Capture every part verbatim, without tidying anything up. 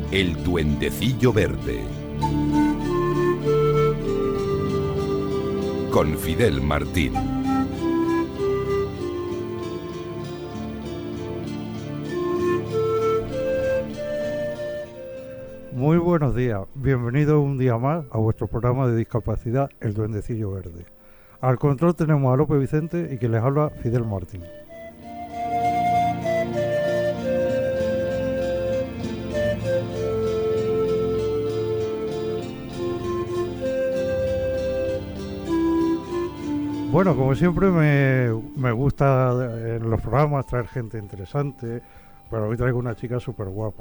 El Duendecillo Verde. Con Fidel Martín. Muy buenos días, bienvenidos un día más a vuestro programa de discapacidad El Duendecillo Verde. Al control tenemos a López Vicente y que les habla Fidel Martín. Bueno, como siempre me, me gusta en los programas traer gente interesante, pero hoy traigo una chica súper guapa.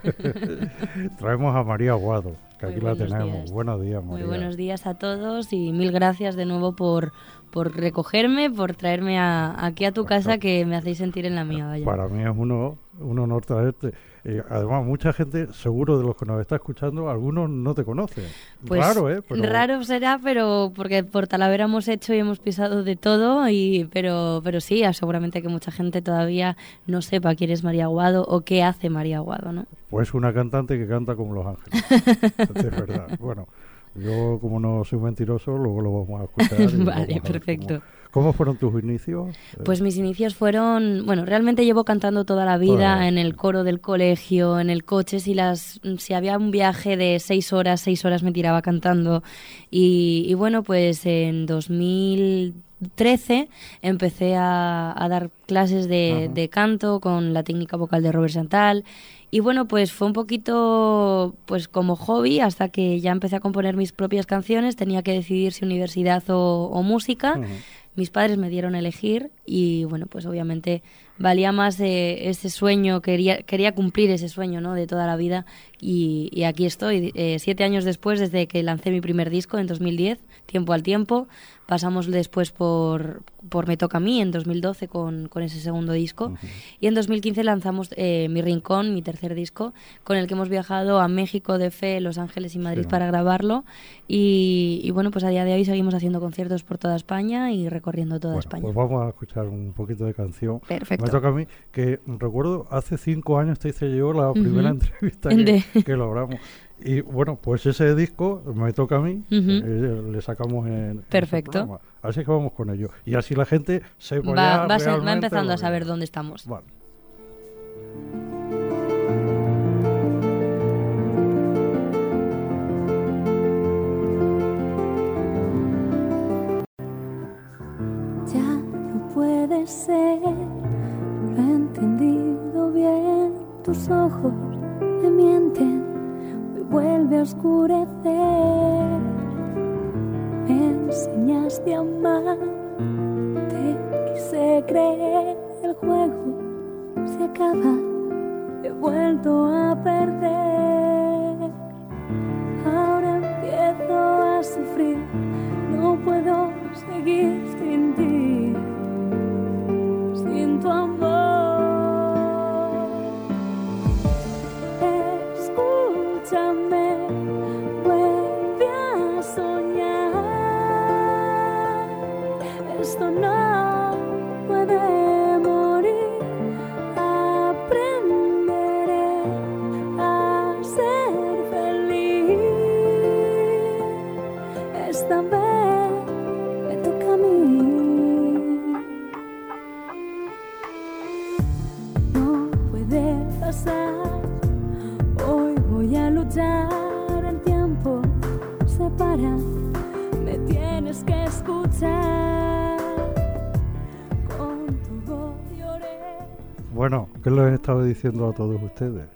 Traemos a María Aguado, que Muy aquí la tenemos. Días. Buenos días, María. Muy buenos días a todos y mil gracias de nuevo por, por recogerme, por traerme a, aquí a tu Pues casa, que me hacéis sentir en la mía. Vaya. Para mí es uno, un honor traerte. Eh, además, mucha gente, seguro de los que nos está escuchando, algunos no te conocen. Pues raro, ¿eh? Pero... Raro será, pero porque por Talavera hemos hecho y hemos pisado de todo, y pero pero sí, seguramente que mucha gente todavía no sepa quién es María Aguado o qué hace María Aguado, ¿no? Pues una cantante que canta como Los Ángeles. Es verdad. Bueno, yo como no soy mentiroso, luego lo vamos a escuchar. Vale, perfecto. Cómo, ¿Cómo fueron tus inicios? Pues mis inicios fueron, bueno, realmente llevo cantando toda la vida, toda la... en el coro del colegio, en el coche, si las si había un viaje de seis horas, seis horas me tiraba cantando. Y, y bueno, pues en dos mil trece empecé a, a dar clases de, de canto con la técnica vocal de Robert Chantal. Y bueno, pues fue un poquito pues como hobby hasta que ya empecé a componer mis propias canciones. Tenía que decidir si universidad o, o música. Uh-huh. Mis padres me dieron a elegir y bueno, pues obviamente valía más eh, ese sueño, quería quería cumplir ese sueño, ¿no?, de toda la vida, y, y aquí estoy, eh, siete años después, desde que lancé mi primer disco en dos mil diez, Tiempo al Tiempo. Pasamos después por, por Me Toca a Mí en dos mil doce con, con ese segundo disco. Uh-huh. Y en dos mil quince lanzamos eh, Mi Rincón, mi tercer disco, con el que hemos viajado a México, D F, Los Ángeles y Madrid, sí, para grabarlo. Y, y bueno, pues a día de hoy seguimos haciendo conciertos por toda España y recorriendo toda bueno, España. Pues vamos a escuchar un poquito de canción. Perfecto. Me Toca a Mí, que recuerdo hace cinco años te hice yo la uh-huh. primera entrevista que, de... que logramos. Y bueno, pues ese disco, Me Toca a Mí, uh-huh. eh, le sacamos en, Perfecto. en así que vamos con ello. Y así la gente se va, va, va, va empezando a saber dónde estamos. Vale. Ya no puede ser, lo he entendido bien, tus ojos me mienten. Vuelve a oscurecer, me enseñaste a amar, te quise creer, el juego se acaba, he vuelto a perder, ahora empiezo a sufrir, no puedo seguir sin ti, sin tu amor. Escúchame, vuelve a soñar. Esto no puede morir. Aprenderé a ser feliz. Esta vez me toca a mí. No puede pasar. Voy a luchar, el tiempo se para, me tienes que escuchar, con tu voz lloré. Bueno, ¿qué les he estado diciendo a todos ustedes?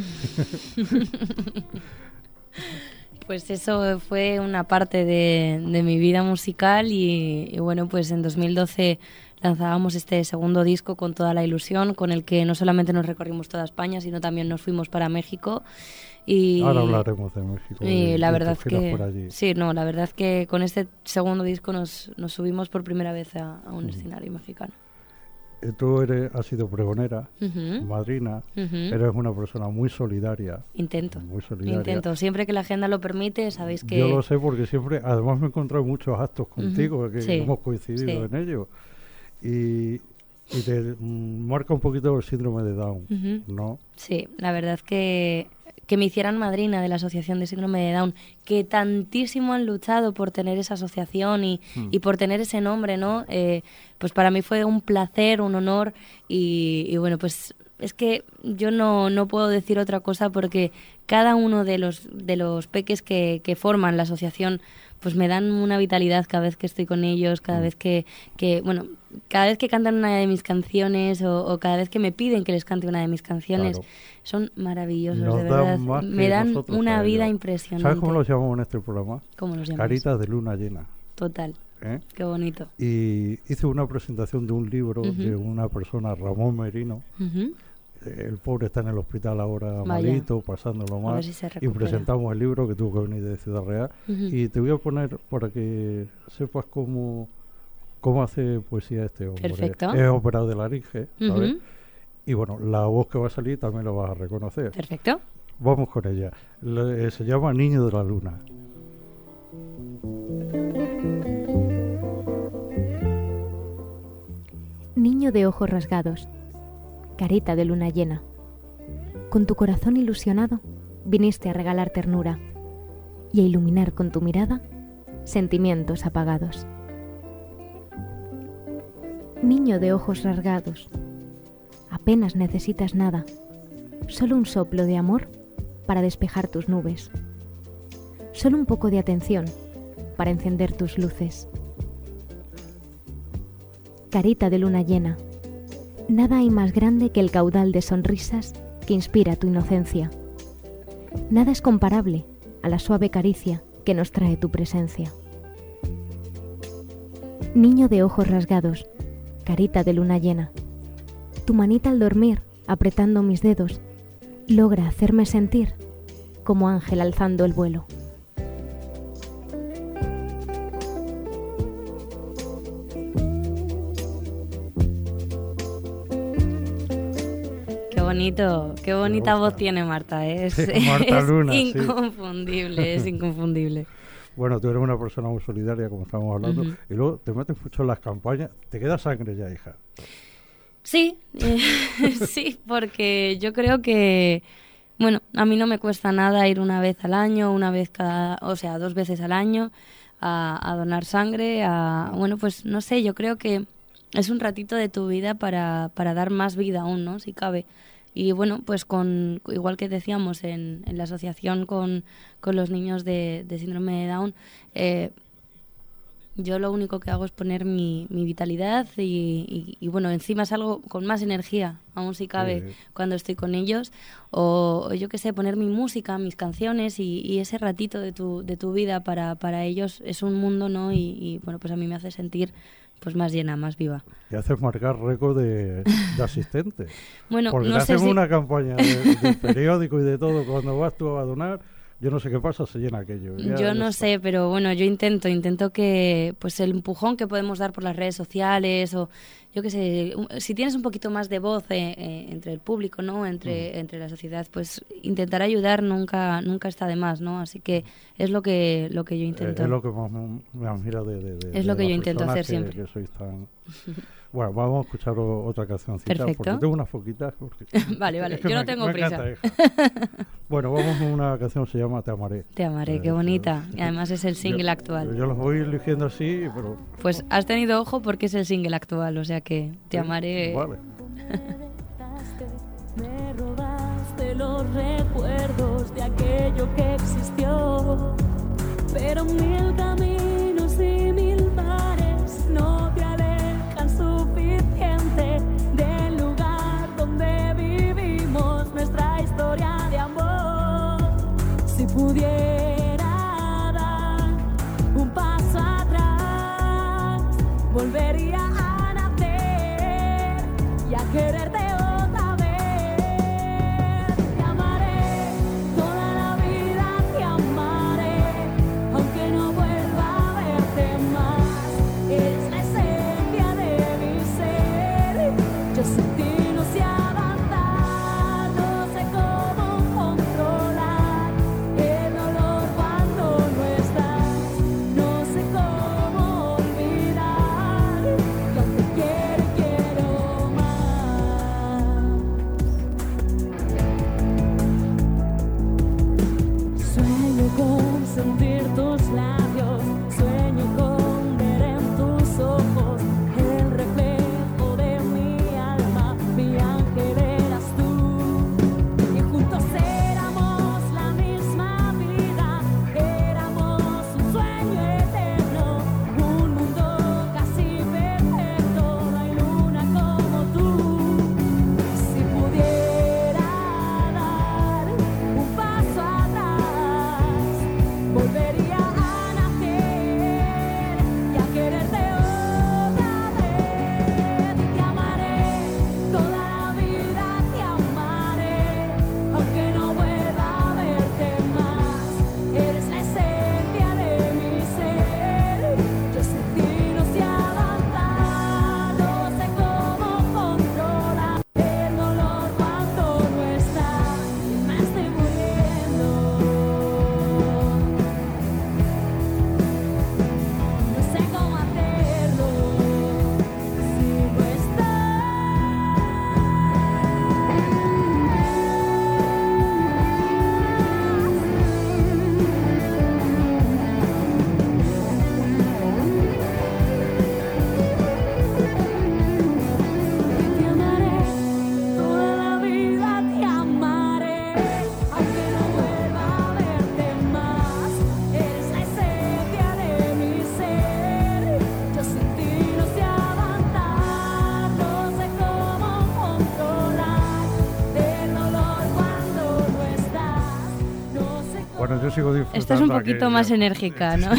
Pues eso fue una parte de, de mi vida musical y, y bueno, pues en dos mil doce lanzábamos este segundo disco con toda la ilusión, con el que no solamente nos recorrimos toda España, sino también nos fuimos para México. Y, ahora hablaremos de México. Y de, la de verdad que por allí. sí, no, la verdad que con este segundo disco nos, nos subimos por primera vez a, a un uh-huh. escenario mexicano. Eh, tú eres, has sido pregonera, uh-huh. madrina, uh-huh. eres una persona muy solidaria. Intento, muy solidaria. intento. Siempre que la agenda lo permite, sabéis que... Yo lo sé porque siempre, además me he encontrado muchos actos contigo, uh-huh. que sí. hemos coincidido sí. en ello. Y, y te mm, marca un poquito el síndrome de Down, uh-huh. ¿no? Sí, la verdad que... que me hicieran madrina de la Asociación de Síndrome de Down, que tantísimo han luchado por tener esa asociación y, mm. y por tener ese nombre, ¿no? Eh, pues para mí fue un placer, un honor y, y bueno, pues es que yo no, no puedo decir otra cosa porque cada uno de los, de los peques que, que forman la asociación pues me dan una vitalidad cada vez que estoy con ellos, cada vez que, que bueno, cada vez que cantan una de mis canciones o, o cada vez que me piden que les cante una de mis canciones, claro. Son maravillosos, Nos de verdad. Dan me dan una vida impresionante. ¿Sabes cómo los llamamos en este programa? ¿Cómo los llamamos? Caritas de luna llena. Total. ¿Eh? Qué bonito. Y hice una presentación de un libro uh-huh. de una persona, Ramón Merino. Uh-huh. El pobre está en el hospital ahora, Vaya. malito, pasándolo mal. Si y presentamos el libro que tuvo que venir de Ciudad Real. Uh-huh. Y te voy a poner para que sepas cómo, cómo hace poesía este hombre. Perfecto. Es operado de laringe, ¿sabes? Uh-huh. Y bueno, la voz que va a salir también lo vas a reconocer. Perfecto. Vamos con ella. Le, se llama Niño de la Luna. Niño de ojos rasgados, carita de luna llena, con tu corazón ilusionado viniste a regalar ternura y a iluminar con tu mirada sentimientos apagados. Niño de ojos rasgados, apenas necesitas nada, solo un soplo de amor para despejar tus nubes, solo un poco de atención para encender tus luces. Carita de luna llena, nada hay más grande que el caudal de sonrisas que inspira tu inocencia. Nada es comparable a la suave caricia que nos trae tu presencia. Niño de ojos rasgados, carita de luna llena, tu manita al dormir, apretando mis dedos, logra hacerme sentir como ángel alzando el vuelo. Bonito, qué bonita voz tiene Marta, ¿eh? es, Marta es Luna, inconfundible, sí. es inconfundible. Bueno, tú eres una persona muy solidaria, como estábamos hablando, uh-huh. y luego te metes mucho en las campañas, te queda sangre ya, hija. Sí, eh, sí, porque yo creo que, bueno, a mí no me cuesta nada ir una vez al año, una vez cada, o sea, dos veces al año a, a donar sangre, a, bueno, pues no sé, yo creo que es un ratito de tu vida para, para dar más vida aún, ¿no? Si cabe. Y bueno, pues con igual que decíamos en, en la asociación con, con los niños de, de síndrome de Down, eh, yo lo único que hago es poner mi, mi vitalidad y, y, y bueno, encima salgo con más energía, aún si cabe, sí. cuando estoy con ellos, o, o yo qué sé, poner mi música, mis canciones y, y ese ratito de tu, de tu vida para, para ellos es un mundo, ¿no? Y, y bueno, pues a mí me hace sentir pues más llena, más viva. Y haces marcar récord de, de asistentes. Bueno, porque no te sé hacen si... una campaña de, de periódico y de todo, cuando vas tú a donar, yo no sé qué pasa, se llena aquello. Ya yo no está. sé, pero bueno, yo intento, intento que pues el empujón que podemos dar por las redes sociales o yo qué sé, si tienes un poquito más de voz eh, eh, entre el público, ¿no? Entre, mm. entre la sociedad, pues intentar ayudar nunca nunca está de más, ¿no? Así que es lo que lo que yo intento. Eh, es lo que más me admira de, de, de Es lo de que yo intento hacer que, siempre. Que sois tan... Bueno, vamos a escuchar o, otra cancioncita. Perfecto. Porque tengo unas foquitas. Porque... vale, vale, es que yo me, no tengo me prisa. Encanta, bueno, vamos con una canción que se llama Te amaré. Te amaré, eh, qué bonita. Y además es el single yo, actual. Yo los voy eligiendo así, pero... Pues has tenido ojo porque es el single actual, o sea que Te amaré. Vale. Me robaste los recuerdos de aquello que existió, pero mil caminos y mil mares no te alejan suficiente del lugar donde vivimos nuestra historia de amor. Si pudiera dar un paso atrás, volvería a nacer y a quererte otra vez. Te amaré toda la vida, te amaré, aunque no vuelva a verte más. Es la esencia de mi ser. Yo sin ti no sé avanzar, no sé cómo controlar el dolor cuando no estás. No sé cómo olvidar que aunque quiero, quiero más. yo sigo disfrutando. Estás un poquito más ya... enérgica, ¿no?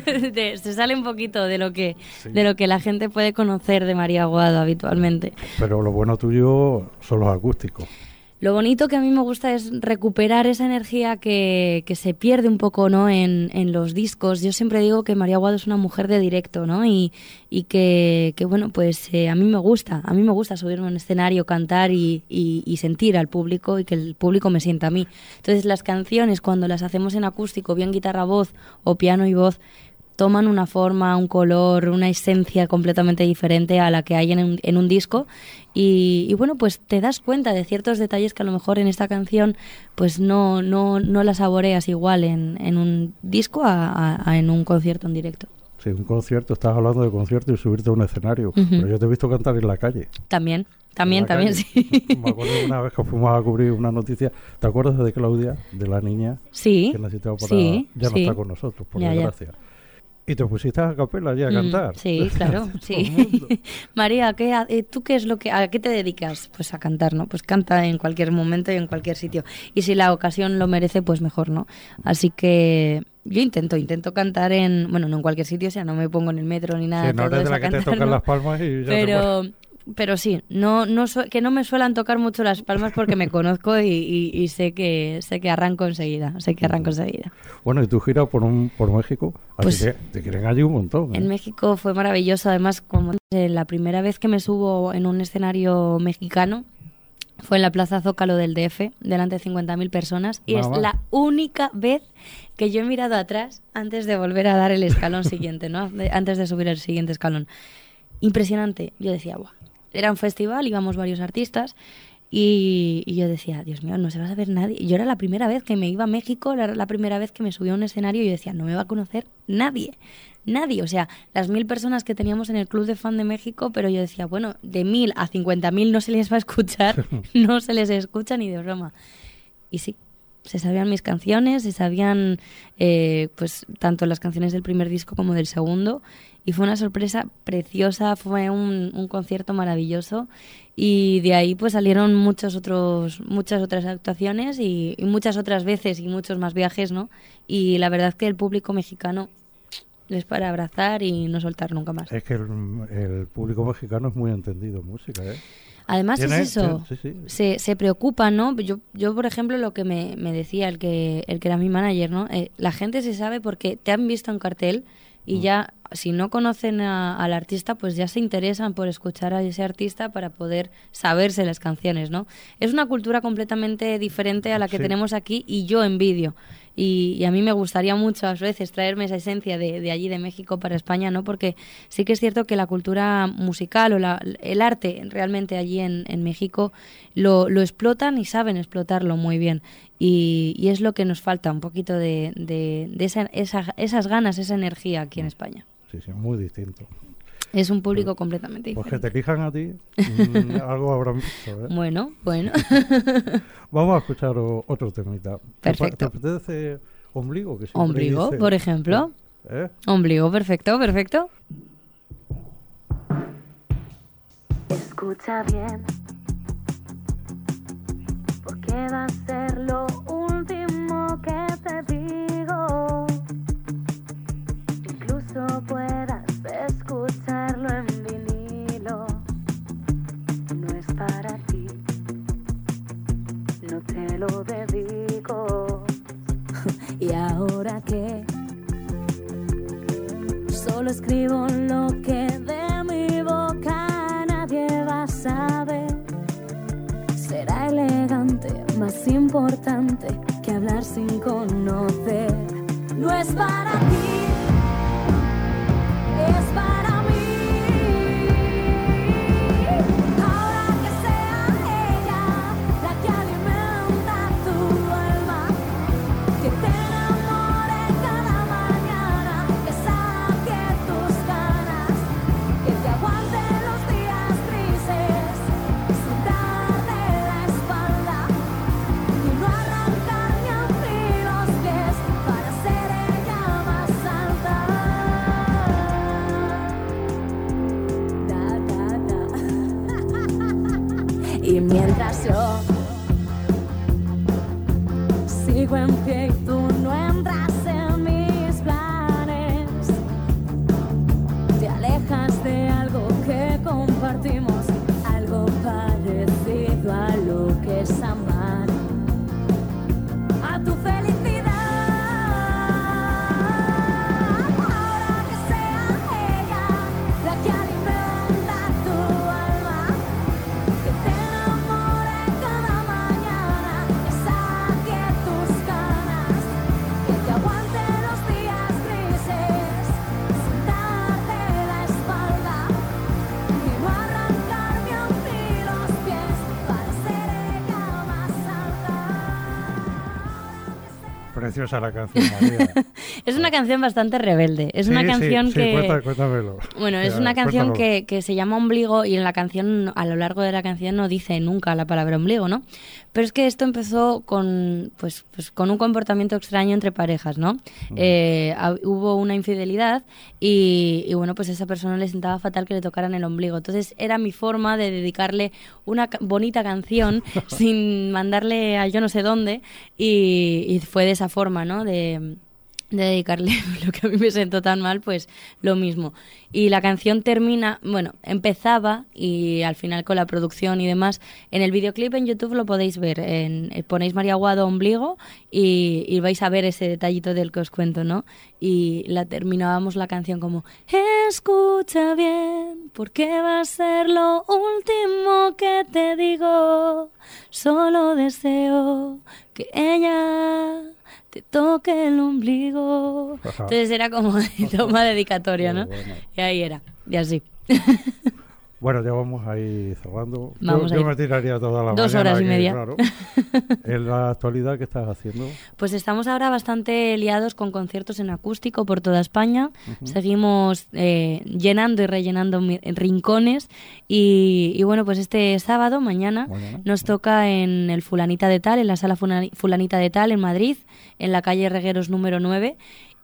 Se sale un poquito de lo que sí. de lo que la gente puede conocer de María Aguado habitualmente. Pero lo bueno tuyo son los acústicos. Lo bonito que a mí me gusta es recuperar esa energía que, que se pierde un poco, ¿no? en, en los discos. Yo siempre digo que María Aguado es una mujer de directo, ¿no? Y, y que, que, bueno, pues eh, a mí me gusta. A mí me gusta subirme a un escenario, cantar y, y, y sentir al público y que el público me sienta a mí. Entonces las canciones, cuando las hacemos en acústico, bien guitarra-voz o piano y voz, toman una forma, un color, una esencia completamente diferente a la que hay en un, en un disco y, y bueno, pues te das cuenta de ciertos detalles que a lo mejor en esta canción pues no, no, no la saboreas igual en, en un disco a, a, a en un concierto en directo. Sí, un concierto, estás hablando de concierto y subirte a un escenario, uh-huh. pero yo te he visto cantar en la calle. También, también, también, calle. Sí. Me acuerdo de una vez que fuimos a cubrir una noticia, ¿te acuerdas de Claudia, de la niña? Sí, que necesitaba para, sí, ya no sí. está con nosotros, por ya, desgracia. Ya. Y te pusiste a capela allí a mm, cantar. Sí, claro, sí. María, ¿qué, eh, ¿tú qué es lo que, a qué te dedicas? Pues a cantar, ¿no? Pues canta en cualquier momento y en cualquier sitio. Y si la ocasión lo merece, pues mejor, ¿no? Así que yo intento, intento cantar en, bueno, no en cualquier sitio, o sea, no me pongo en el metro ni nada. Sí, no eres de la que cantar, te tocan ¿no? las palmas y ya Pero... te Pero sí, no, no su- que no me suelan tocar mucho las palmas porque me conozco y, y, y sé que sé que arranco enseguida, sé que arranco enseguida. Bueno, y tú giras por un por México, así pues, que te quieren allí un montón. ¿eh? En México fue maravilloso, además como eh, la primera vez que me subo en un escenario mexicano fue en la Plaza Zócalo del D F, delante de cincuenta mil personas, y Mamá. Es la única vez que yo he mirado atrás antes de volver a dar el escalón siguiente, ¿no? De, antes de subir el siguiente escalón. Impresionante, yo decía, guau. Era un festival, íbamos varios artistas y, y yo decía, Dios mío, no se va a saber nadie. Yo era la primera vez que me iba a México, era la primera vez que me subía a un escenario y yo decía, no me va a conocer nadie, nadie. O sea, las mil personas que teníamos en el Club de Fan de México, pero yo decía, bueno, de mil a cincuenta mil no se les va a escuchar, no se les escucha ni de broma. Y sí, se sabían mis canciones, se sabían eh, pues tanto las canciones del primer disco como del segundo. Y fue una sorpresa preciosa, fue un, un concierto maravilloso y de ahí pues salieron muchos otros, muchas otras actuaciones y, y muchas otras veces y muchos más viajes, ¿no? Y la verdad es que el público mexicano es para abrazar y no soltar nunca más. Es que el, el público mexicano es muy entendido en música, ¿eh? Además es eso, sí, sí. Se, se preocupa, ¿no? Yo, yo por ejemplo, lo que me, me decía el que, el que era mi manager, ¿no? Eh, la gente se sabe porque te han visto en cartel y ya, si no conocen a, al artista, pues ya se interesan por escuchar a ese artista para poder saberse las canciones, ¿no? Es una cultura completamente diferente a la que sí. tenemos aquí y yo envidio. Y, y a mí me gustaría mucho a veces traerme esa esencia de, de allí, de México, para España, ¿no? Porque sí que es cierto que la cultura musical o la, el arte realmente allí en, en México lo, lo explotan y saben explotarlo muy bien. Y, y es lo que nos falta, un poquito de, de, de esa, esa, esas ganas, esa energía aquí en España. Sí, sí, muy distinto. Es un público Pero, completamente diferente. Pues que te elijan a ti, mmm, algo habrán visto, ¿eh? Bueno, bueno. Vamos a escuchar o, otro temita. Perfecto. ¿Te apetece Ombligo? Que Ombligo, dice, por ejemplo. ¿Eh? Ombligo, perfecto, perfecto. Escucha bien, porque va a ser lo último que te digo. Incluso puedas escucharlo en vinilo. No es para ti, no te lo dedico. ¿Y ahora qué? Solo escribo lo que de mi boca nadie va a saber. Será elegante, más importante que hablar sin conocer. No es para ti, es para mí. Ahora que sea ella la que alimenta tu alma, que te enamore cada mañana, que saque tus ganas, que te aguante los días grises sin darte la espalda y no arrancar ni a mí los pies para ser ella más alta. Da, da, da. Y mientras yo sigo sigo en pie y tú no entras en mis planes. Te alejas de algo que compartimos, algo parecido a lo que es amar, a tu felicidad. Ahora que sea ella la que alimenta tu alma, que te enamore cada mañana, que sacie tus ganas, que te aguante los días grises sin darte la espalda, y no arrancarme a mí los pies para ser ella más alta. Preciosa la canción, María. Es una canción bastante rebelde. Es Sí, una sí, canción sí, que... cuenta- cuéntamelo. Bueno, es Ya, una canción cuéntalo. que, que se llama Ombligo y en la canción, a lo largo de la canción, no dice nunca la palabra ombligo, ¿no? Pero es que esto empezó con, pues, pues con un comportamiento extraño entre parejas, ¿no? Eh, ha- hubo una infidelidad y, y, bueno, pues a esa persona le sentaba fatal que le tocaran el ombligo. Entonces era mi forma de dedicarle una ca- bonita canción sin mandarle a yo no sé dónde y, y fue de esa forma, ¿no? De... de dedicarle lo que a mí me sentó tan mal, pues lo mismo. Y la canción termina, bueno, empezaba y al final con la producción y demás, en el videoclip en YouTube lo podéis ver, en, eh, ponéis María Aguado Ombligo y, y vais a ver ese detallito del que os cuento, ¿no? Y la terminábamos la canción como: escucha bien, porque va a ser lo último que te digo, solo deseo que ella te toque el ombligo. Ajá. Entonces era como de toma dedicatoria, ¿no? Qué bueno. Y ahí era, y así. Bueno, ya vamos ahí cerrando. Vamos yo a yo ir. me tiraría toda la Dos mañana horas y aquí, media. claro. En la actualidad, ¿qué estás haciendo? Pues estamos ahora bastante liados con conciertos en acústico por toda España. Seguimos eh, llenando y rellenando mi- rincones. Y, y bueno, pues este sábado, mañana, Mañana. nos toca en el Fulanita de Tal, en la sala Fulani- Fulanita de Tal, en Madrid, en la calle Regueros número nueve.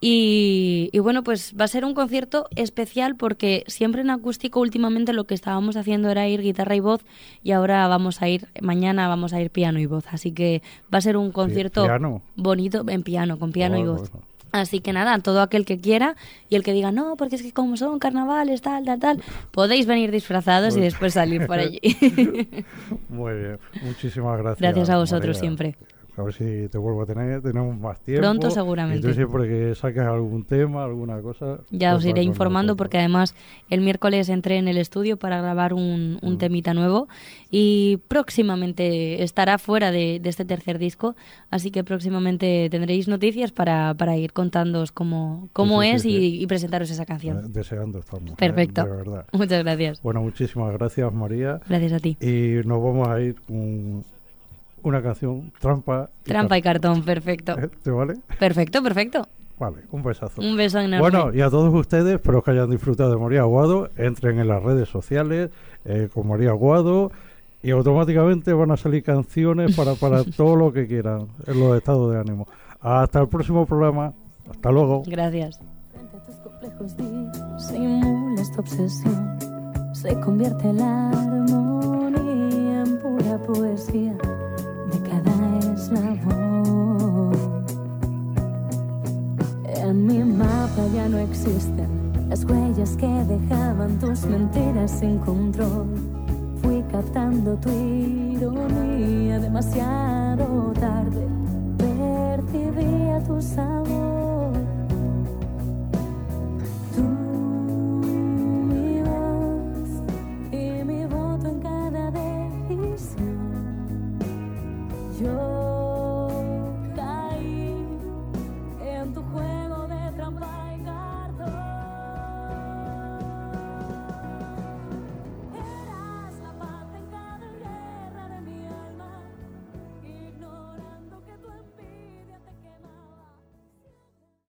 Y, y bueno, pues va a ser un concierto especial porque siempre en acústico últimamente lo que estábamos haciendo era ir guitarra y voz y ahora vamos a ir, mañana vamos a ir piano y voz. Así que va a ser un concierto ¿Piano? bonito en piano, con piano y Ah, voz. bueno. Así que nada, todo aquel que quiera y el que diga, no, porque es que como son carnavales, tal, tal, tal, podéis venir disfrazados y después salir por allí. Muy bien, muchísimas gracias. Gracias a vosotros María. siempre. A ver si te vuelvo a tener, tenemos más tiempo. Pronto seguramente. Y tú siempre que saques algún tema, alguna cosa... Ya os pues iré vas con informando nosotros. porque además el miércoles entré en el estudio para grabar un, un temita nuevo y próximamente estará fuera de, de este tercer disco, así que próximamente tendréis noticias para, para ir contándoos cómo, cómo Sí, sí, es sí, y, sí. y presentaros esa Eh, canción. Deseando estamos. eh, Perfecto. de verdad. Muchas gracias. Bueno, muchísimas gracias, María. Gracias a ti. Y nos vamos a ir con una canción, Trampa. y Trampa y cartón, perfecto. ¿Eh? ¿Te vale? Perfecto, perfecto. Vale, un besazo. Un beso enorme. Bueno, y a todos ustedes, espero que hayan disfrutado de María Aguado. Entren en las redes sociales eh, con María Aguado y automáticamente van a salir canciones para, para todo lo que quieran en los estados de ánimo. Hasta el próximo programa. Hasta luego. Gracias. Frente a tus complejos disimulas tu obsesión. Se convierte la armonía en pura poesía de cada eslabón. En mi mapa ya no existen las huellas que dejaban tus mentiras sin control. Fui captando tu ironía demasiado tarde. Percibía tu sabor.